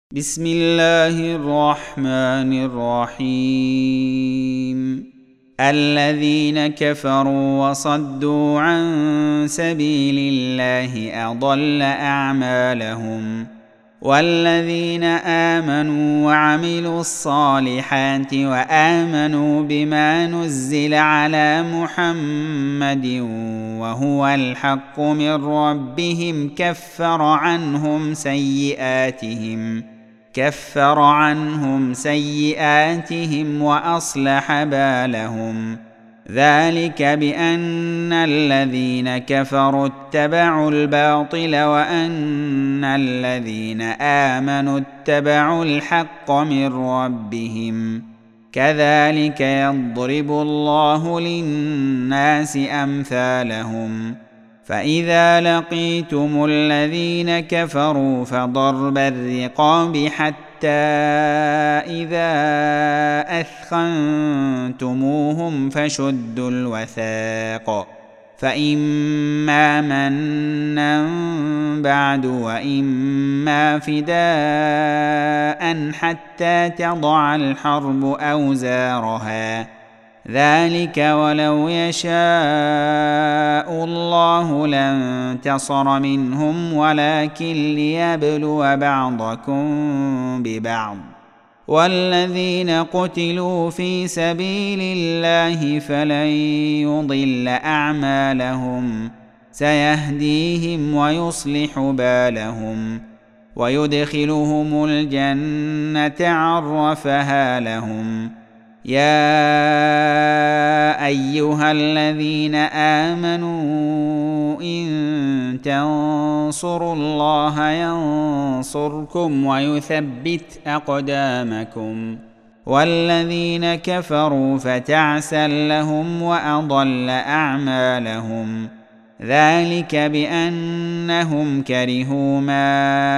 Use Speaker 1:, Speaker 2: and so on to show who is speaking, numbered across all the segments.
Speaker 1: بسم الله الرحمن الرحيم. الذين كفروا وصدوا عن سبيل الله أضل أعمالهم، والذين آمنوا وعملوا الصالحات وآمنوا بما نزل على محمد وهو الحق من ربهم كفر عنهم سيئاتهم وأصلح بالهم. ذلك بأن الذين كفروا اتبعوا الباطل وأن الذين آمنوا اتبعوا الحق من ربهم. كذلك يضرب الله للناس أمثالهم. فإذا لقيتم الذين كفروا فضرب الرقاب حتى إذا أثخنتموهم فشدوا الوثاق، فإما منا بعد وإما فداء حتى تضع الحرب أوزارها. ذلك ولو يشاء الله لانتصر منهم ولكن ليبلو بعضكم ببعض. والذين قتلوا في سبيل الله فلن يضل أعمالهم، سيهديهم ويصلح بالهم ويدخلهم الجنة عرفها لهم. يا أيها الذين آمنوا إن تنصروا الله ينصركم ويثبت أقدامكم. والذين كفروا فتعسا لهم وأضل أعمالهم. ذلك بأنهم كرهوا ما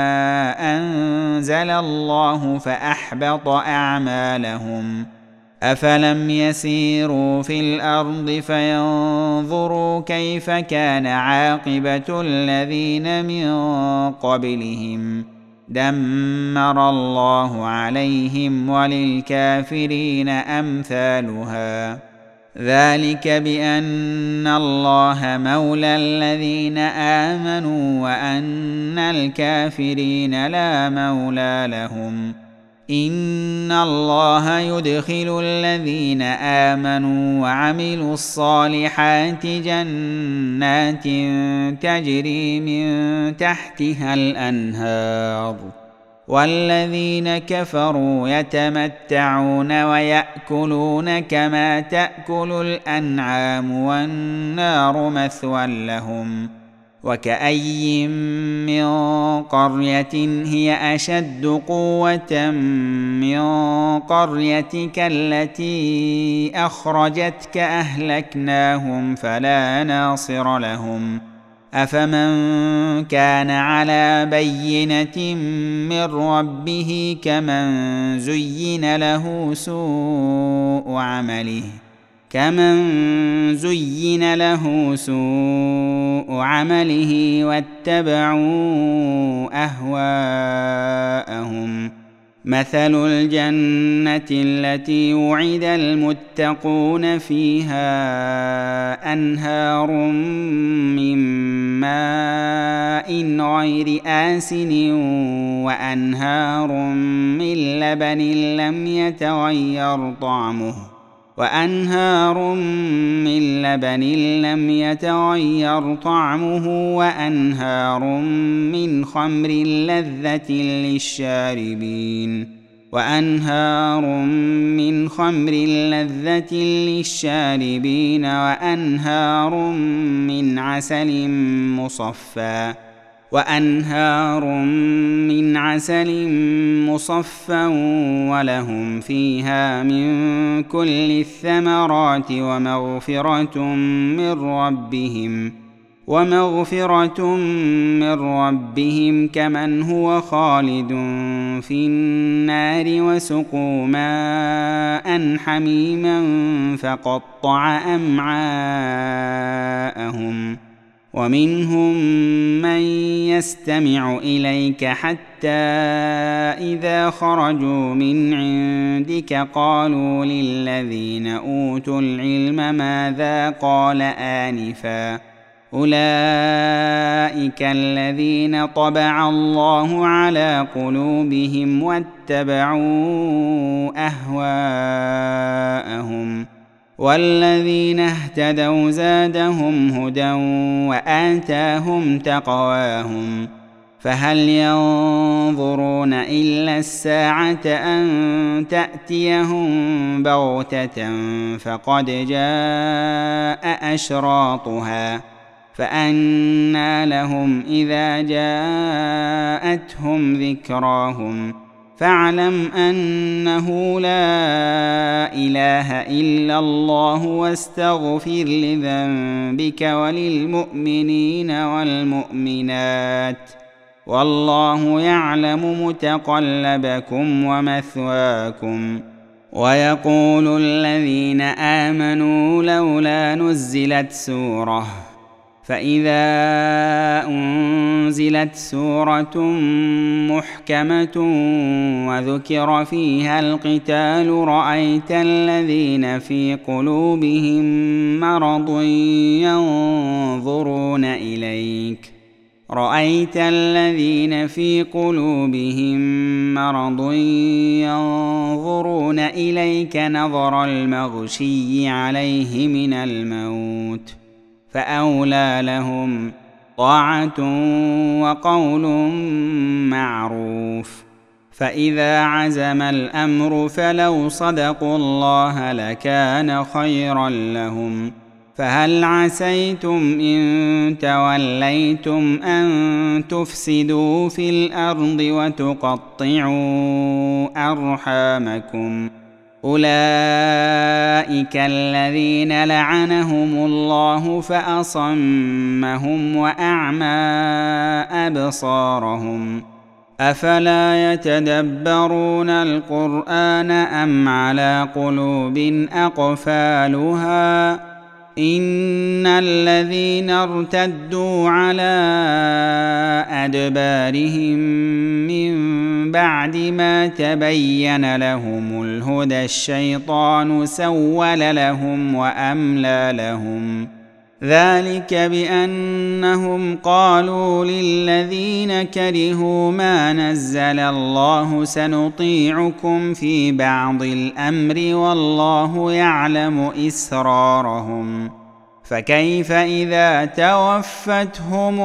Speaker 1: أنزل الله فأحبط أعمالهم. أفلم يسيروا في الأرض فينظروا كيف كان عاقبة الذين من قبلهم؟ دمر الله عليهم وللكافرين أمثالها. ذلك بأن الله مولى الذين آمنوا وأن الكافرين لا مولى لهم. إن الله يدخل الذين آمنوا وعملوا الصالحات جنات تجري من تحتها الأنهار، والذين كفروا يتمتعون ويأكلون كما تأكل الأنعام والنار مثوى لهم. وكأي من قرية هي أشد قوة من قريتك التي أخرجتك أهلكناهم فلا ناصر لهم. أفمن كان على بينة من ربه كمن زين له سوء عمله واتبعوا أهواءهم. مثل الجنة التي وعد المتقون فيها أنهار من ماء غير آسن وأنهار من لبن لم يتغير طعمه وأنهار من خمر لذة للشاربين وأنهار من عسل مصفى ولهم فيها من كل الثمرات ومغفرة من ربهم كمن هو خالد في النار وسقوا ماء حميما فقطع أمعاءهم. ومنهم من يستمع إليك حتى إذا خرجوا من عندك قالوا للذين أوتوا العلم ماذا قال آنفا أولئك الذين طبع الله على قلوبهم واتبعوا أهواءهم والذين اهتدوا زادهم هدى وآتاهم تقواهم فهل ينظرون إلا الساعة أن تأتيهم بغتة فقد جاء أشراطها فأنى لهم إذا جاءتهم ذكراهم فاعلم أنه لا إله إلا الله واستغفر لذنبك وللمؤمنين والمؤمنات والله يعلم متقلبكم ومثواكم. ويقول الذين آمنوا لولا نزلت سورة فإذا أنزلت سورة محكمة وذكر فيها القتال رأيت الذين في قلوبهم مرض ينظرون إليك نظر المغشي عليه من الموت فأولى لهم طاعة وقول معروف. فإذا عزم الأمر فلو صدقوا الله لكان خيرا لهم. فهل عسيتم إن توليتم أن تفسدوا في الأرض وتقطعوا أرحامكم أولئك الذين لعنهم الله فأصمهم وأعمى أبصارهم أفلا يتدبرون القرآن أم على قلوب أقفالها إن الذين ارتدوا على أدبارهم من بعد ما تبين لهم الهدى الشيطان سول لهم وأملى لهم ذلك بأنهم قالوا للذين كرهوا ما نزل الله سنطيعكم في بعض الأمر والله يعلم إسرارهم فكيف إذا توفتهم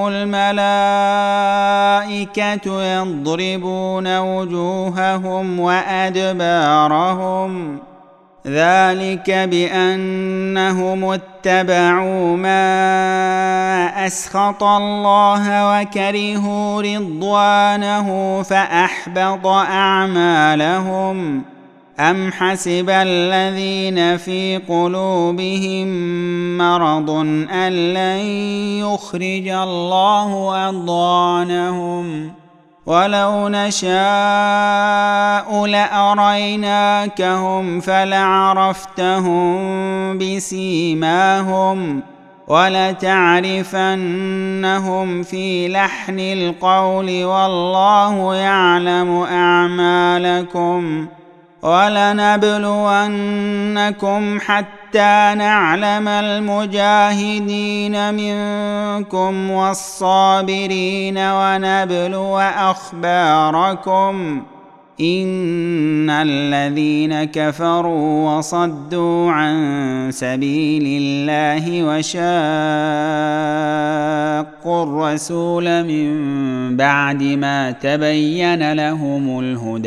Speaker 1: الملائكة يضربون وجوههم وأدبارهم ذلك بأنهم اتبعوا ما أسخط الله وكرهوا رضوانه فأحبط أعمالهم أم حسب الذين في قلوبهم مرض أن لن يخرج الله أضغانهم ولو نشاء لأريناكهم فلعرفتهم بسيماهم ولتعرفنهم في لحن القول والله يعلم أعمالكم ولنبلونكم حتى نعلم المجاهدين منكم والصابرين ونبلو أخباركم إن الذين كفروا وصدوا عن سبيل الله وشاقوا الرسول من بعد ما تبين لهم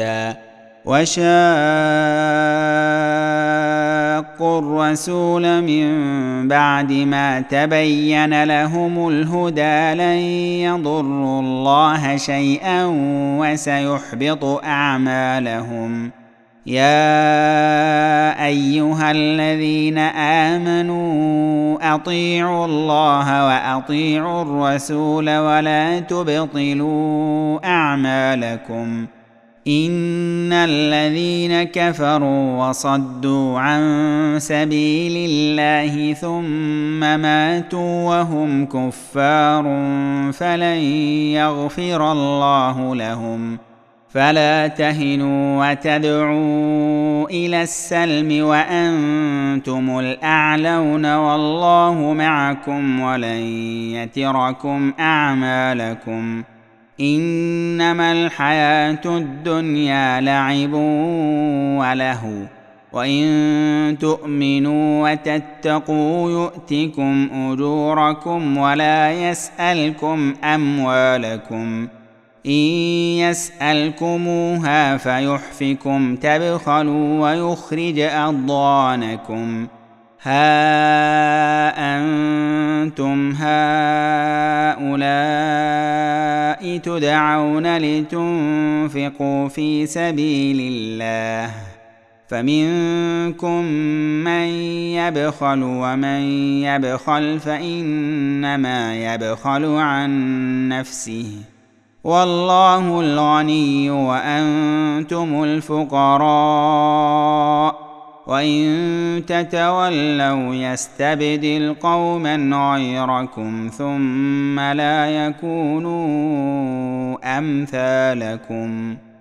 Speaker 1: الهدى لن يضروا الله شيئا وسيحبط أعمالهم. يا أيها الذين آمنوا أطيعوا الله وأطيعوا الرسول ولا تبطلوا أعمالكم إن الذين كفروا وصدوا عن سبيل الله ثم ماتوا وهم كفار فلن يغفر الله لهم. فلا تهنوا وتدعوا إلى السلم وأنتم الأعلون والله معكم ولن يتركم أعمالكم. إنما الحياة الدنيا لعب ولهو وإن تؤمنوا وتتقوا يؤتكم أجوركم ولا يسألكم أموالكم. إن يسألكموها فيحفكم تبخلوا ويخرج أضغانكم. ها أنتم هؤلاء تدعون لتنفقوا في سبيل الله فمنكم من يبخل ومن يبخل فإنما يبخل عن نفسه والله الغني وأنتم الفقراء وإن تتولوا يستبدل قوما غيركم ثم لا يكونوا أمثالكم.